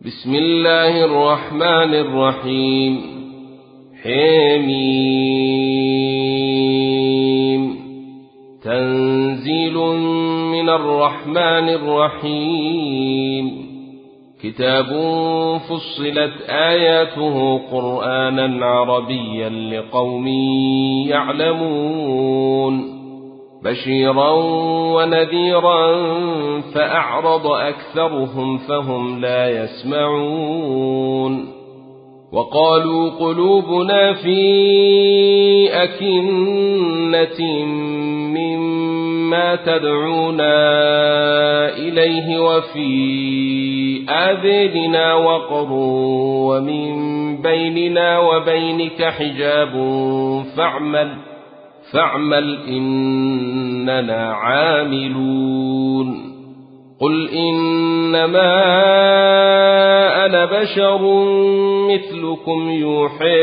بسم الله الرحمن الرحيم. حميم. تنزيل من الرحمن الرحيم. كتاب فصلت آياته قرآنا عربيا لقوم يعلمون بشيرا ونذيرا فأعرض أكثرهم فهم لا يسمعون. وقالوا قلوبنا في أكنة مما تدعونا إليه وفي آذاننا وقر ومن بيننا وبينك حجاب فاعمل إننا عاملون. قل إنما أنا بشر مثلكم يوحى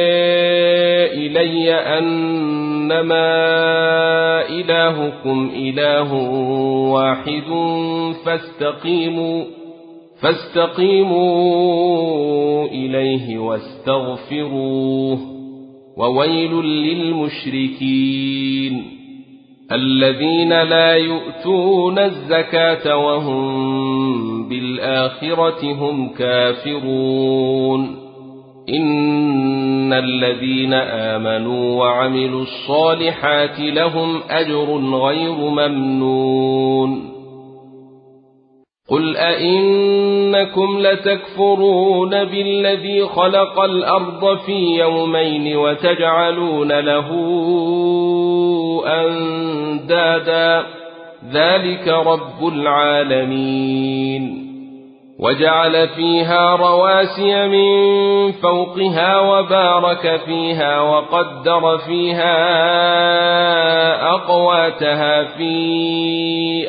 إلي أنما إلهكم إله واحد فاستقيموا إليه واستغفروه. وويل للمشركين الذين لا يؤتون الزكاة وهم بالآخرة هم كافرون. إن الذين آمنوا وعملوا الصالحات لهم أجر غير ممنون. قل أئنكم لتكفرون بالذي خلق الأرض في يومين وتجعلون له أندادا ذلك رب العالمين. وجعل فيها رواسي من فوقها وبارك فيها وقدر فيها أقواتها في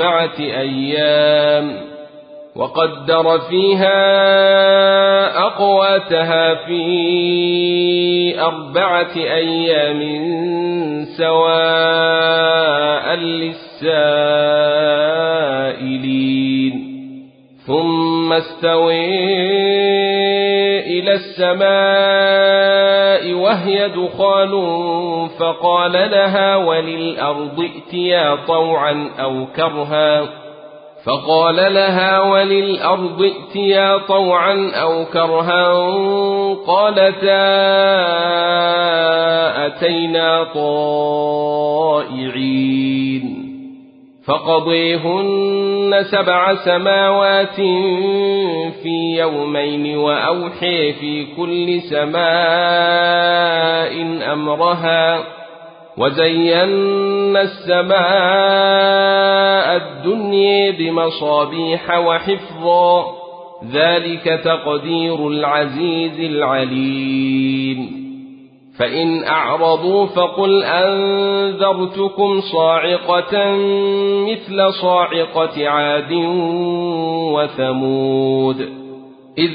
أربعة أيام سواء للسائلين. ثم استوى إلى السماء وهي دخان فقال لها وللأرض ائتيا طوعا أو كرها قالتا أتينا طائعين. فقضيهن 7 سماوات في يومين وأوحي في كل سماء أمرها وزينا السماء الدنيا بمصابيح وحفظا ذلك تقدير العزيز العليم. فإن أعرضوا فقل أنذرتكم صاعقة مثل صاعقة عاد وثمود إذ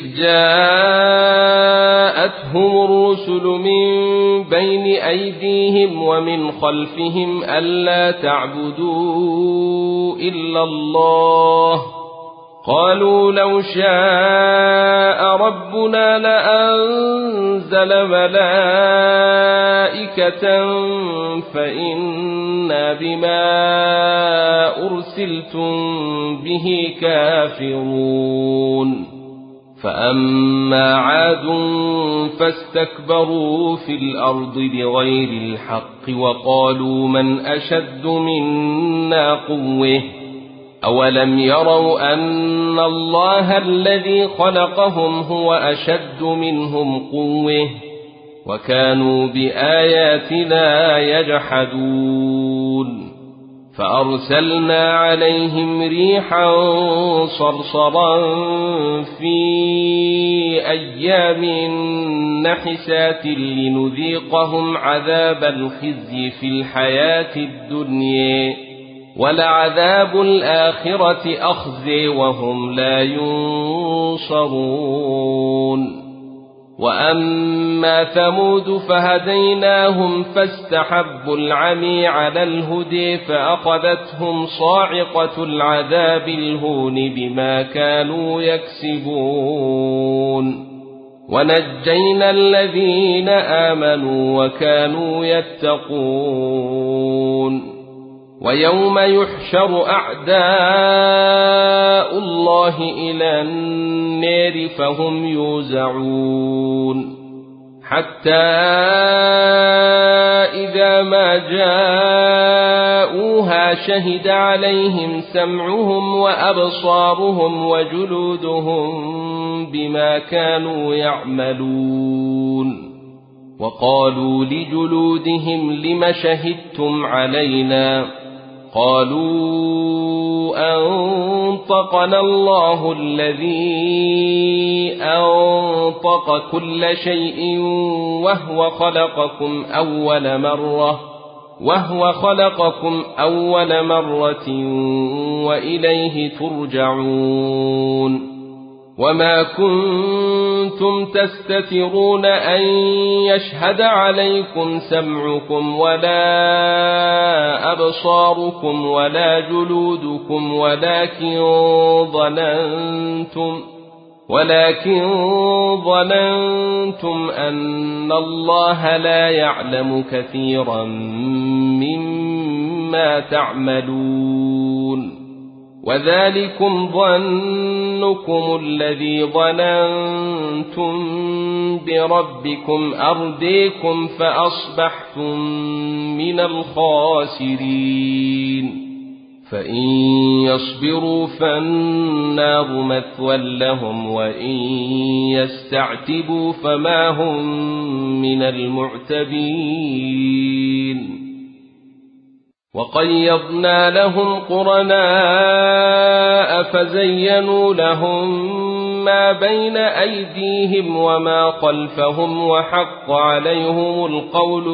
جاءتهم الرسل من بين أيديهم ومن خلفهم ألا تعبدوا إلا الله قالوا لو شاء ربنا لأنزل ملائكة فإنا بما أرسلتم به كافرون. فأما عاد فاستكبروا في الأرض بغير الحق وقالوا من أشد منا قوة أولم يروا أن الله الذي خلقهم هو أشد منهم قوة وكانوا بآياتنا يجحدون. فأرسلنا عليهم ريحا صرصرا في أيام نحسات لنذيقهم عذاب الخزي في الحياة الدنيا ولعذاب الآخرة أخزي وهم لا ينصرون. وأما ثمود فهديناهم فاستحبوا العمي على الهدي فأخذتهم صاعقة العذاب الهون بما كانوا يكسبون ونجينا الذين آمنوا وكانوا يتقون ويوم يحشر أعداء الله إلى النار فهم يوزعون حتى إذا ما جاءوها شهد عليهم سمعهم وأبصارهم وجلودهم بما كانوا يعملون وقالوا لجلودهم لم شهدتم علينا قالوا أنطقنا الله الذي أنطق كل شيء وهو خلقكم أول مرة وإليه ترجعون وما كنتم تستترون أن يشهد عليكم سمعكم ولا أبصاركم ولا جلودكم ولكن ظننتم أن الله لا يعلم كثيرا مما تعملون وذلكم ظنكم الذي ظننتم بربكم أرديكم فأصبحتم من الخاسرين فإن يصبروا فالنار مثوى لهم وإن يستعتبوا فما هم من المعتبين وقيضنا لهم قرناء فزينوا لهم ما بين أيديهم وما خلفهم وحق عليهم القول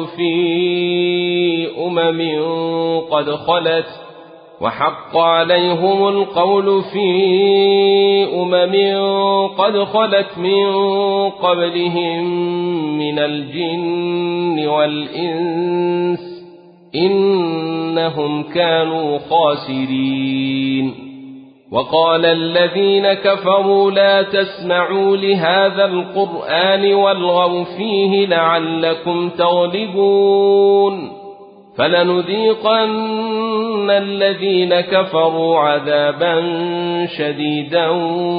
في أمم قد خلت من قبلهم من الجن والإنس إنهم كانوا خاسرين وقال الذين كفروا لا تسمعوا لهذا القرآن والغوا فيه لعلكم تغلبون فلنذيقن الذين كفروا عذابا شديدا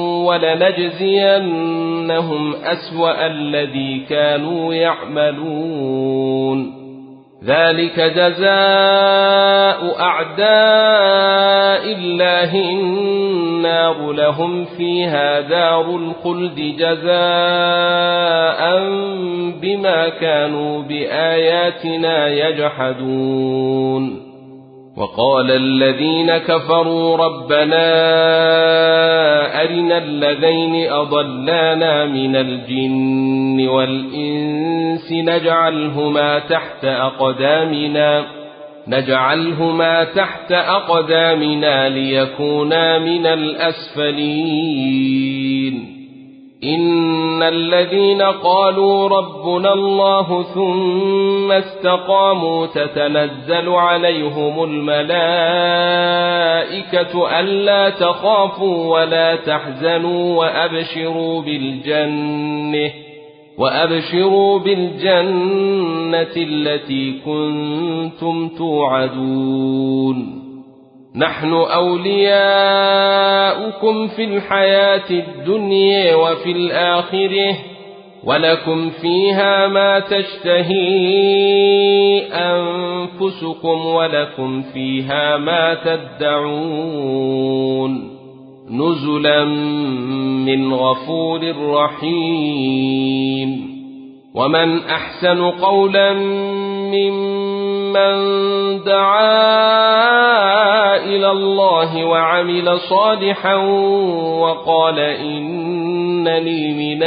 ولنجزينهم أسوأ الذي كانوا يعملون ذلك جزاء أعداء الله النار لهم فيها دار الخلد جزاء بما كانوا بآياتنا يجحدون وقال الذين كفروا ربنا أرنا الذين أضلانا من الجن والإنس نجعلهما تحت أقدامنا ليكونا من الأسفلين إن الذين قالوا ربنا الله ثم استقاموا تتنزل عليهم الملائكة ألا تخافوا ولا تحزنوا وأبشروا بالجنة التي كنتم توعدون نحن أولياؤكم في الحياة الدنيا وفي الآخرة ولكم فيها ما تشتهي أنفسكم ولكم فيها ما تدعون نزلا من غفور رحيم ومن أحسن قولا ممن دعا إلى الله وعمل صالحا وقال إنني من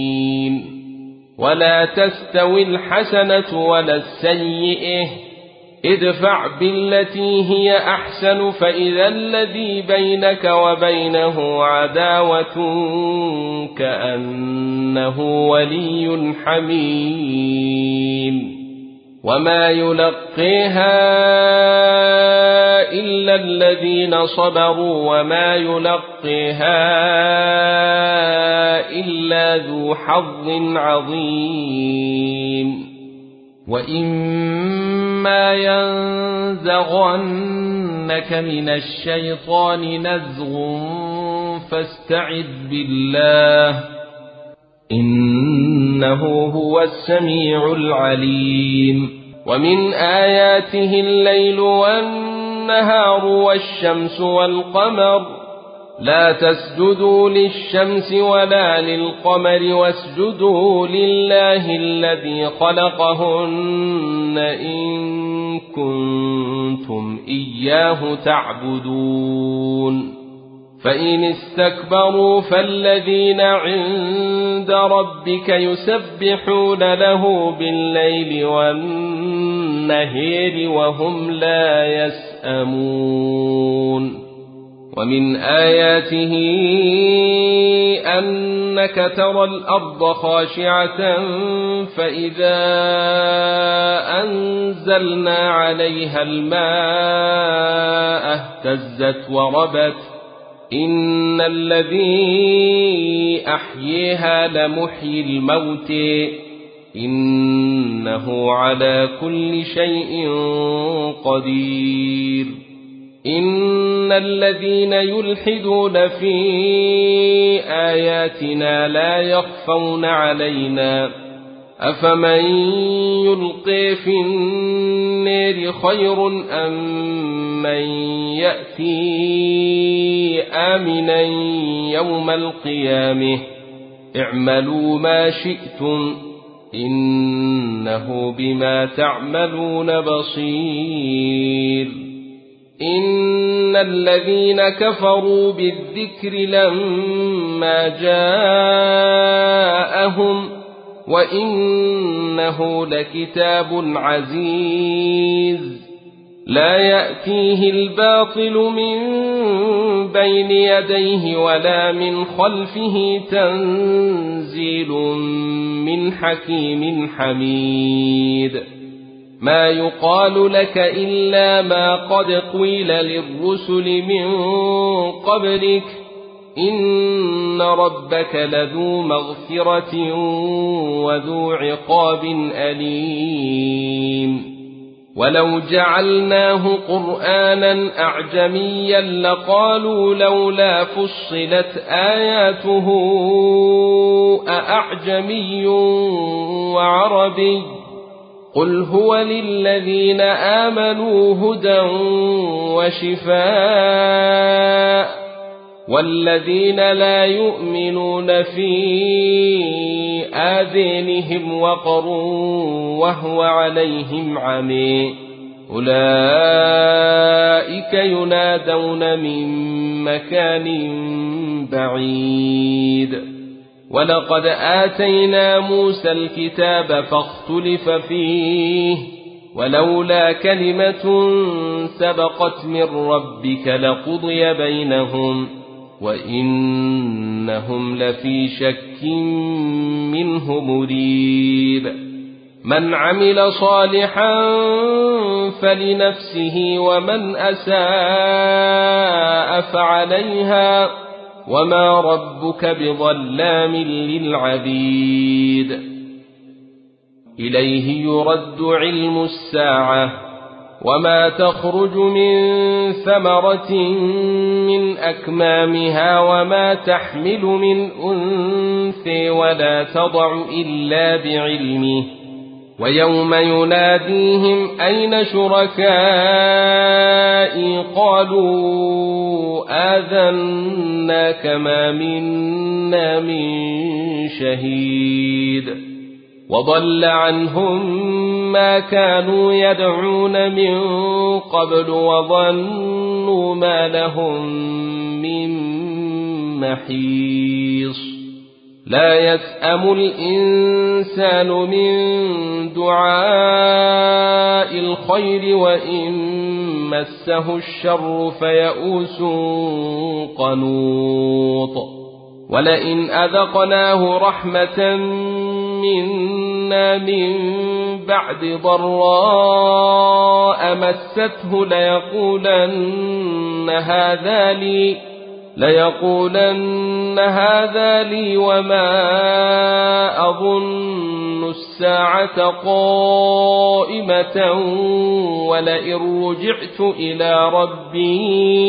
المسلمين ولا تستوي الحسنة ولا السيئة ادفع بالتي هي أحسن فإذا الذي بينك وبينه عداوة كأنه ولي حميم وما يلقيها إلا الذين صبروا وما يلقيها إلا ذو حظ عظيم وإما ينزغنك من الشيطان نزغ فاستعذ بالله إنه هو السميع العليم ومن آياته الليل والنهار والشمس والقمر لا تسجدوا للشمس ولا للقمر واسجدوا لله الذي خلقهن إن كنتم إياه تعبدون فإن استكبروا فالذين عند ربك يسبحون له بالليل والنهار وهم لا يسأمون ومن آياته أنك ترى الأرض خاشعة فإذا أنزلنا عليها الماء اهتزت وربت إن الذي أحييها لمحيي الموت إنه على كل شيء قدير إن الذين يلحدون في آياتنا لا يخفون علينا أفمن يلقي في النار خير أم من يأتي آمنا يوم القيامة اعملوا ما شئتم إنه بما تعملون بصير إن الذين كفروا بالذكر لما جاءهم وإنه لكتاب عزيز لا يأتيه الباطل من بين يديه ولا من خلفه تنزيل من حكيم حميد ما يقال لك إلا ما قد قيل للرسل من قبلك إن ربك لذو مغفرة وذو عقاب أليم ولو جعلناه قرآنا أعجميا لقالوا لولا فصلت آياته أأعجمي وعربي قل هو للذين آمنوا هدى وشفاء والذين لا يؤمنون في آذانهم وقر وهو عليهم عمي أولئك ينادون من مكان بعيد ولقد آتينا موسى الكتاب فاختلف فيه ولولا كلمة سبقت من ربك لقضي بينهم وإنهم لفي شك منه مريب من عمل صالحا فلنفسه ومن أساء فعليها وما ربك بظلام للعبيد إليه يرد علم الساعة وما تخرج من ثمرة من أكمامها وما تحمل من أنثى ولا تضع إلا بعلمه ويوم يناديهم أين شركائي قالوا آذناك ما منا من شهيد وضل عنهم ما كانوا يدعون من قبل وظنوا ما لهم من محيص لا يسأم الإنسان من دعاء الخير وإن مسه الشر فيئوس قنوط ولئن أذقناه رحمة منا من بعد ضراء مسته ليقولن هذا لي وما أظن الساعة قائمة ولئن رجعت إلى ربي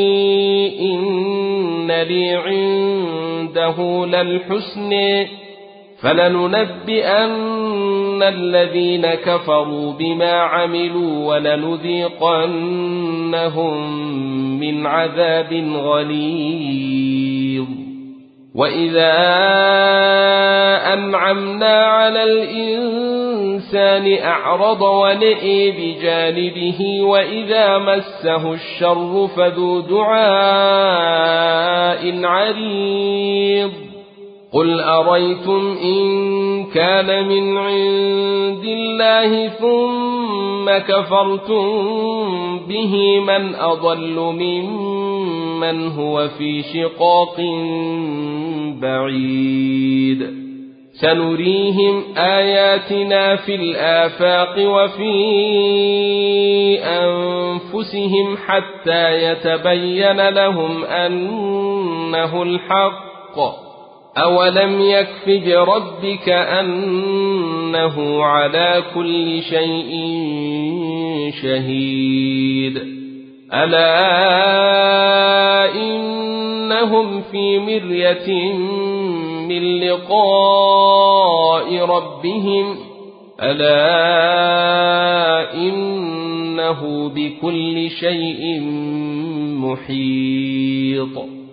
إن لي عنده للحسن فلننبئن الذين كفروا بما عملوا ولنذيقنهم من عذاب غليظ وإذا أنعمنا على الإنسان أعرض ونئي بجانبه وإذا مسه الشر فذو دعاء عريض قل أريتم إن كان من عند الله ثم كفرتم به من أضل ممن هو في شقاق بعيد سنريهم آياتنا في الآفاق وفي أنفسهم حتى يتبين لهم أنه الحق أولم يكف بربك أنه على كل شيء شهيد ألا إنهم في مرية من لقاء ربهم ألا إنه بكل شيء محيط